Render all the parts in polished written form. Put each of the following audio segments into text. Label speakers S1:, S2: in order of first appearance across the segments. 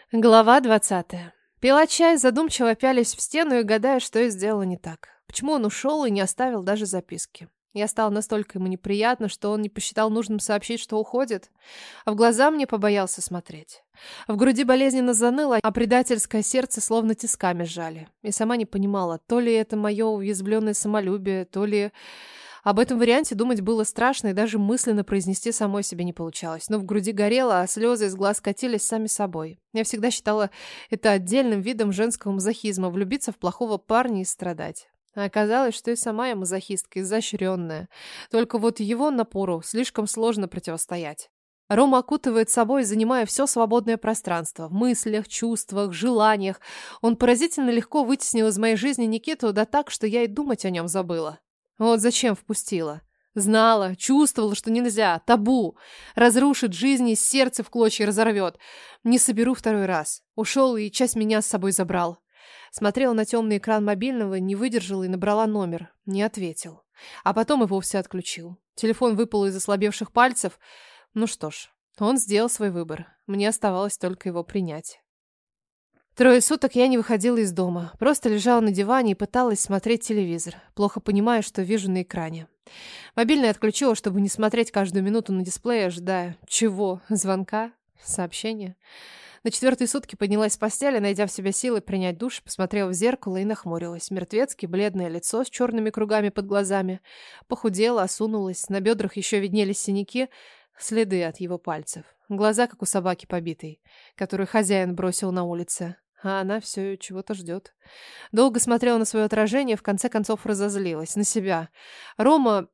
S1: Глава 20. Пила чай, задумчиво пялись в стену и гадая, что я сделала не так. Почему он ушел и не оставил даже записки. Я стала настолько ему неприятна, что он не посчитал нужным сообщить, что уходит, а в глаза мне побоялся смотреть. В груди болезненно заныло, а предательское сердце словно тисками сжали. И сама не понимала, то ли это мое уязвленное самолюбие, то ли... Об этом варианте думать было страшно, и даже мысленно произнести самой себе не получалось. Но в груди горело, а слезы из глаз катились сами собой. Я всегда считала это отдельным видом женского мазохизма — влюбиться в плохого парня и страдать. А оказалось, что и сама я мазохистка, изощренная. Только вот его напору слишком сложно противостоять. Рома окутывает собой, занимая все свободное пространство. В мыслях, чувствах, желаниях. Он поразительно легко вытеснил из моей жизни Никиту, да так, что я и думать о нем забыла. Вот зачем впустила. Знала, чувствовала, что нельзя. Табу. Разрушит жизнь и сердце в клочья разорвет. Не соберу второй раз. Ушел и часть меня с собой забрал. Смотрела на темный экран мобильного, не выдержала и набрала номер. Не ответил. А потом и вовсе отключил. Телефон выпал из ослабевших пальцев. Ну что ж, он сделал свой выбор. Мне оставалось только его принять. Трое суток я не выходила из дома. Просто лежала на диване и пыталась смотреть телевизор, плохо понимая, что вижу на экране. Мобильный отключила, чтобы не смотреть каждую минуту на дисплее, ожидая... Чего? Звонка? Сообщения? На четвертые сутки поднялась с постели, найдя в себе силы принять душ, посмотрела в зеркало и нахмурилась. Мертвецки бледное лицо с черными кругами под глазами. Похудела, осунулась, на бедрах еще виднелись синяки, следы от его пальцев. Глаза, как у собаки побитой, которую хозяин бросил на улице. А она все чего-то ждет. Долго смотрела на свое отражение, в конце концов разозлилась. На себя. Рома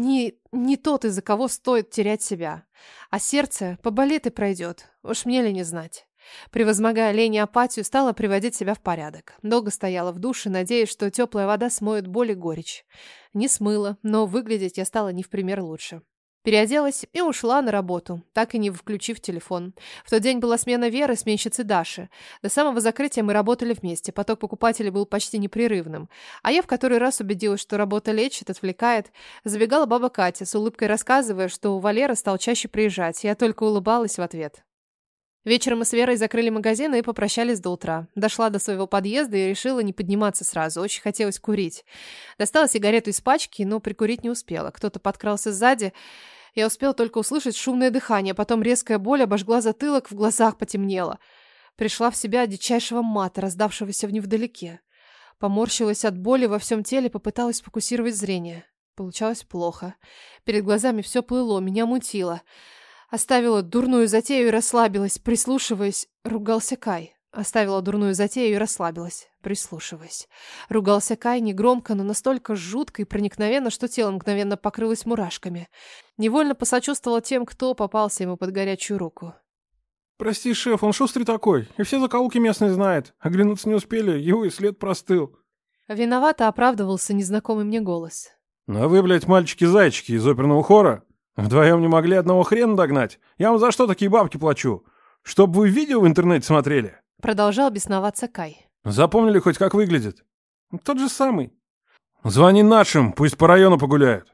S1: не тот, из-за кого стоит терять себя. А сердце поболит и пройдет. Уж мне ли не знать. Превозмогая лень и апатию, стала приводить себя в порядок. Долго стояла в душе, надеясь, что теплая вода смоет боль и горечь. Не смыла, но выглядеть я стала не в пример лучше. Переоделась и ушла на работу, так и не включив телефон. В тот день была смена Веры, сменщицы Даши. До самого закрытия мы работали вместе, поток покупателей был почти непрерывным. А я в который раз убедилась, что работа лечит, отвлекает. Забегала баба Катя, с улыбкой рассказывая, что Валера стал чаще приезжать. Я только улыбалась в ответ. Вечером мы с Верой закрыли магазин и попрощались до утра. Дошла до своего подъезда и решила не подниматься сразу. Очень хотелось курить. Достала сигарету из пачки, но прикурить не успела. Кто-то подкрался сзади. Я успела только услышать шумное дыхание, потом резкая боль обожгла затылок, в глазах потемнело. Пришла в себя от дичайшего мата, раздавшегося невдалеке. Поморщилась от боли во всем теле, попыталась сфокусировать зрение. Получалось плохо. Перед глазами все плыло, меня мутило. Оставила дурную затею и расслабилась, прислушиваясь. Ругался Кай. Оставила дурную затею и расслабилась, прислушиваясь. Ругался Кай негромко, но настолько жутко и проникновенно, что тело мгновенно покрылось мурашками. Невольно посочувствовала тем, кто попался ему под горячую руку.
S2: «Прости, шеф, он шустрый такой, и все закоулки местные знает. Оглянуться не успели, его и след простыл».
S1: Виновато оправдывался незнакомый мне голос.
S2: «Ну а вы, блядь, мальчики-зайчики из оперного хора? Вдвоем не могли одного хрена догнать? Я вам за что такие бабки плачу? Чтоб вы видео в интернете смотрели?»
S1: Продолжал бесноваться Кай.
S2: «Запомнили хоть, как выглядит?» «Тот же самый». «Звони нашим, пусть по району погуляют».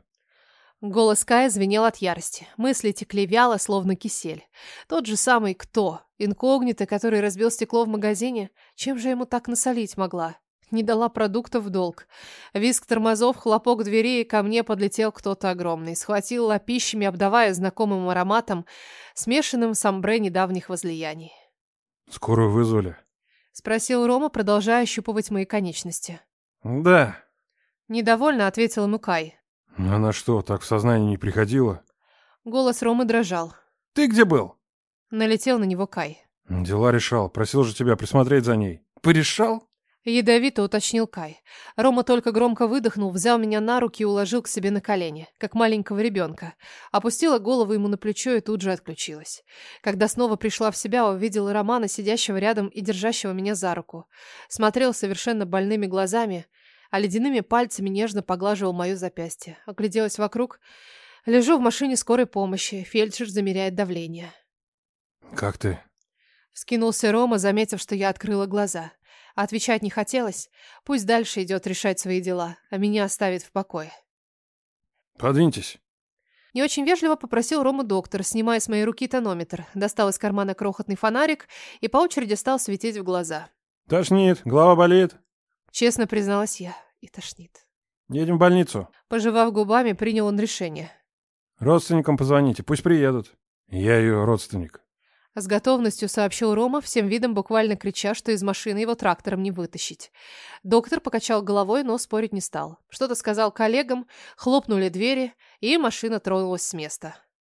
S1: Голос Кая звенел от ярости. Мысли текли вяло, словно кисель. Тот же самый кто? Инкогнито, который разбил стекло в магазине? Чем же ему так насолить могла? Не дала продуктов в долг. Визг тормозов, хлопок двери, и ко мне подлетел кто-то огромный. Схватил лапищами, обдавая знакомым ароматом, смешанным с амбре недавних возлияний.
S2: «Скорую вызвали?»
S1: — спросил Рома, продолжая ощупывать мои конечности.
S2: «Да».
S1: Недовольно ответил ему Кай.
S2: «Она что, так в сознание не приходила?»
S1: Голос Ромы дрожал.
S2: «Ты где был?»
S1: Налетел на него Кай.
S2: «Дела решал. Просил же тебя присмотреть за ней». «Порешал?»
S1: Ядовито уточнил Кай. Рома только громко выдохнул, взял меня на руки и уложил к себе на колени, как маленького ребенка. Опустила голову ему на плечо и тут же отключилась. Когда снова пришла в себя, увидела Романа, сидящего рядом и держащего меня за руку. Смотрел совершенно больными глазами, а ледяными пальцами нежно поглаживал мое запястье. Огляделась вокруг. Лежу в машине скорой помощи. Фельдшер замеряет давление.
S2: «Как ты?»
S1: Вскинулся Рома, заметив, что я открыла глаза. А отвечать не хотелось. Пусть дальше идет решать свои дела, а меня оставит в покое.
S2: «Подвиньтесь».
S1: Не очень вежливо попросил Рому доктор, снимая с моей руки тонометр. Достал из кармана крохотный фонарик и по очереди стал светить в глаза.
S2: Тошнит, голова болит.
S1: Честно призналась я. И тошнит.
S2: Едем в больницу.
S1: Пожевав губами, принял он решение.
S2: Родственникам позвоните, пусть приедут. Я ее родственник.
S1: С готовностью сообщил Рома, всем видом буквально крича, что из машины его трактором не вытащить. Доктор покачал головой, но спорить не стал. Что-то сказал коллегам, хлопнули двери, и машина тронулась с места.